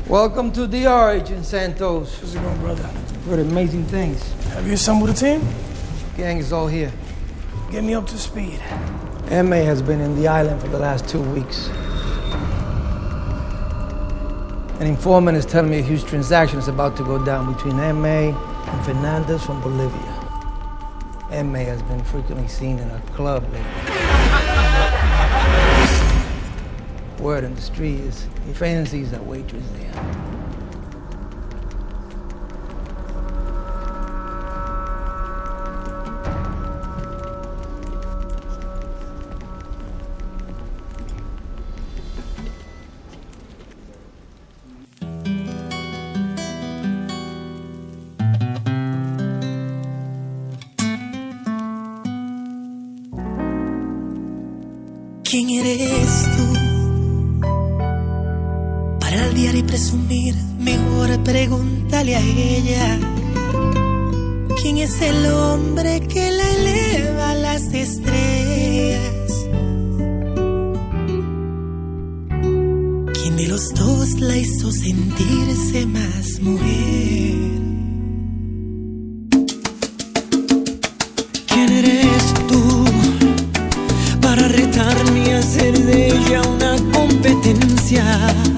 Welcome to DR, Agent Santos. How's it going, brother? Heard amazing things. Have you assembled a team? Gang is all here. Get me up to speed. MA has been in the island for the last 2 weeks. An informant is telling me a huge transaction is about to go down between MA and Fernandez from Bolivia. MA has been frequently seen in a club lately. Word on the street is he fancies that waitress there. ¿Quién eres tú? Para aldear y presumir, mejor pregúntale a ella. ¿Quién es el hombre que la eleva a las estrellas? ¿Quién de los dos la hizo sentirse más mujer? ¿Quién eres tú para retarme y hacer de ella una competencia?